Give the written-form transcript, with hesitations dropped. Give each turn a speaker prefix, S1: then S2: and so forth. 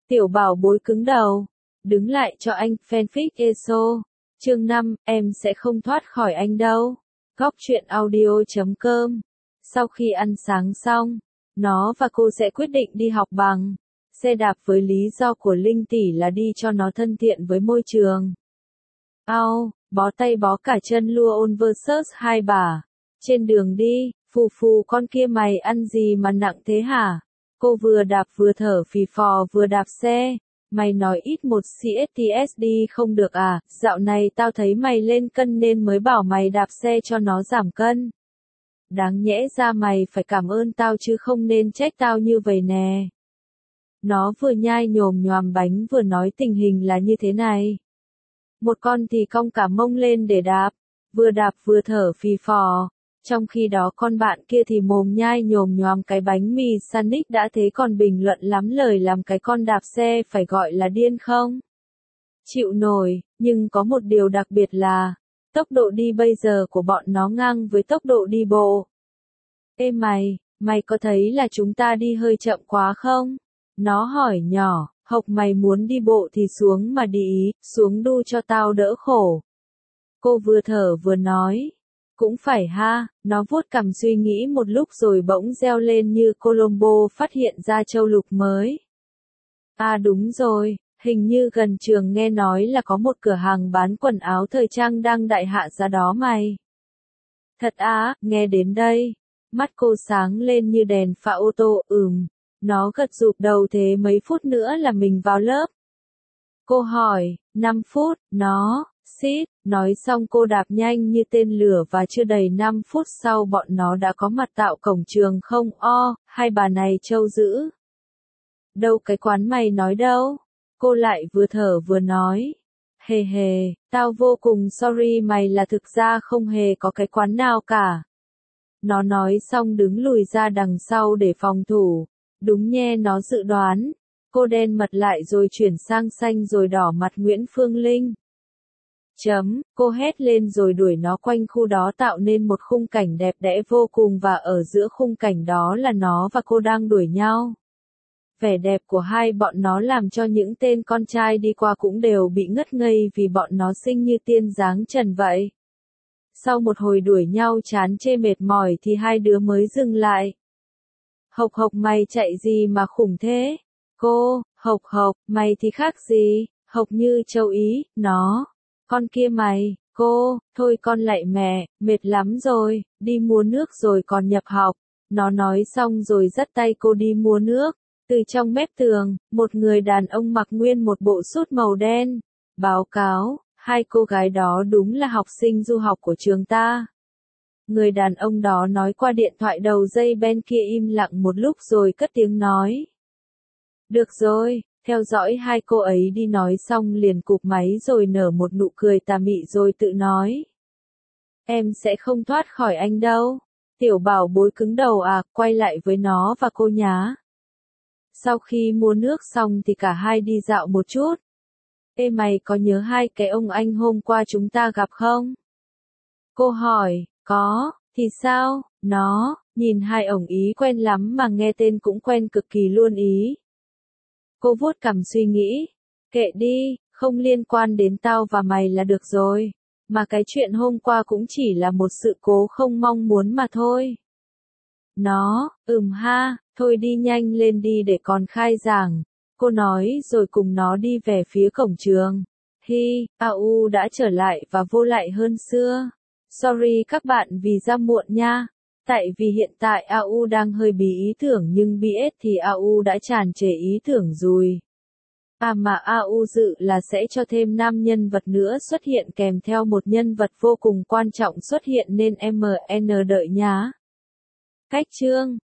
S1: Tiểu bảo bối cứng đầu. Đứng lại cho anh, fanfic ESO. Chương 5, em sẽ không thoát khỏi anh đâu. Góc truyện audio.com. Sau khi ăn sáng xong, nó và cô sẽ quyết định đi học bằng xe đạp với lý do của Linh tỷ là đi cho nó thân thiện với môi trường. Bó tay bó cả chân lua ôn versus hai bà. Trên đường đi, phù con kia mày ăn gì mà nặng thế hả? Cô vừa đạp vừa thở phì phò vừa đạp xe. Mày nói ít một CSTSD không được à? Dạo này tao thấy mày lên cân nên mới bảo mày đạp xe cho nó giảm cân. Đáng nhẽ ra mày phải cảm ơn tao chứ không nên trách tao như vậy nè. Nó vừa nhai nhồm nhoàm bánh vừa nói tình hình là như thế này. Một con thì cong cả mông lên để đạp vừa thở phì phò. Trong khi đó con bạn kia thì mồm nhai nhồm nhoàm cái bánh mì sandwich đã thế còn bình luận lắm lời làm cái con đạp xe phải gọi là điên không? Chịu nổi, nhưng có một điều đặc biệt là, tốc độ đi bây giờ của bọn nó ngang với tốc độ đi bộ. Ê mày có thấy là chúng ta đi hơi chậm quá không? Nó hỏi nhỏ, Hộc mày muốn đi bộ thì xuống mà đi, xuống đu cho tao đỡ khổ. Cô vừa thở vừa nói. Cũng phải ha, nó vuốt cằm suy nghĩ một lúc rồi bỗng reo lên như Colombo phát hiện ra châu lục mới. À đúng rồi, hình như gần trường nghe nói là có một cửa hàng bán quần áo thời trang đang đại hạ giá đó mày. Thật á, nghe đến đây, mắt cô sáng lên như đèn pha ô tô, nó gật gục đầu thế mấy phút nữa là mình vào lớp. Cô hỏi, 5 phút, nó, xít, nói xong cô đạp nhanh như tên lửa và chưa đầy 5 phút sau bọn nó đã có mặt tạo cổng trường không hai bà này trâu dữ. Đâu cái quán mày nói đâu? Cô lại vừa thở vừa nói. Hề, tao vô cùng sorry mày là thực ra không hề có cái quán nào cả. Nó nói xong đứng lùi ra đằng sau để phòng thủ. Đúng nhe nó dự đoán. Cô đen mặt lại rồi chuyển sang xanh rồi đỏ mặt Nguyễn Phương Linh. Cô hét lên rồi đuổi nó quanh khu đó tạo nên một khung cảnh đẹp đẽ vô cùng và ở giữa khung cảnh đó là nó và cô đang đuổi nhau. Vẻ đẹp của hai bọn nó làm cho những tên con trai đi qua cũng đều bị ngất ngây vì bọn nó xinh như tiên dáng trần vậy. Sau một hồi đuổi nhau chán chê mệt mỏi thì hai đứa mới dừng lại. Hộc mày chạy gì mà khủng thế? Cô, Hộc, mày thì khác gì? Hộc như châu Ý, nó. Con kia mày, cô, thôi con lại mẹ, mệt lắm rồi, đi mua nước rồi còn nhập học. Nó nói xong rồi dắt tay cô đi mua nước. Từ trong mép tường, một người đàn ông mặc nguyên một bộ sút màu đen. Báo cáo, hai cô gái đó đúng là học sinh du học của trường ta. Người đàn ông đó nói qua điện thoại đầu dây bên kia im lặng một lúc rồi cất tiếng nói. Được rồi. Theo dõi hai cô ấy đi nói xong liền cụp máy rồi nở một nụ cười tà mị rồi tự nói. Em sẽ không thoát khỏi anh đâu. Tiểu bảo bối cứng đầu à, quay lại với nó và cô nhá. Sau khi mua nước xong thì cả hai đi dạo một chút. Ê mày có nhớ hai cái ông anh hôm qua chúng ta gặp không? Cô hỏi, có, thì sao? Nó, nhìn hai ổng ý quen lắm mà nghe tên cũng quen cực kỳ luôn ý. Cô vuốt cằm suy nghĩ, kệ đi, không liên quan đến tao và mày là được rồi, mà cái chuyện hôm qua cũng chỉ là một sự cố không mong muốn mà thôi. Nó, ha, thôi đi nhanh lên đi để còn khai giảng, cô nói rồi cùng nó đi về phía cổng trường. AU đã trở lại và vô lại hơn xưa. Sorry các bạn vì ra muộn nha. Tại vì hiện tại AU đang hơi bí ý tưởng nhưng BS thì AU đã tràn trề ý tưởng rồi. Mà AU dự là sẽ cho thêm 5 nhân vật nữa xuất hiện kèm theo một nhân vật vô cùng quan trọng xuất hiện nên MN đợi nhá. Cách chương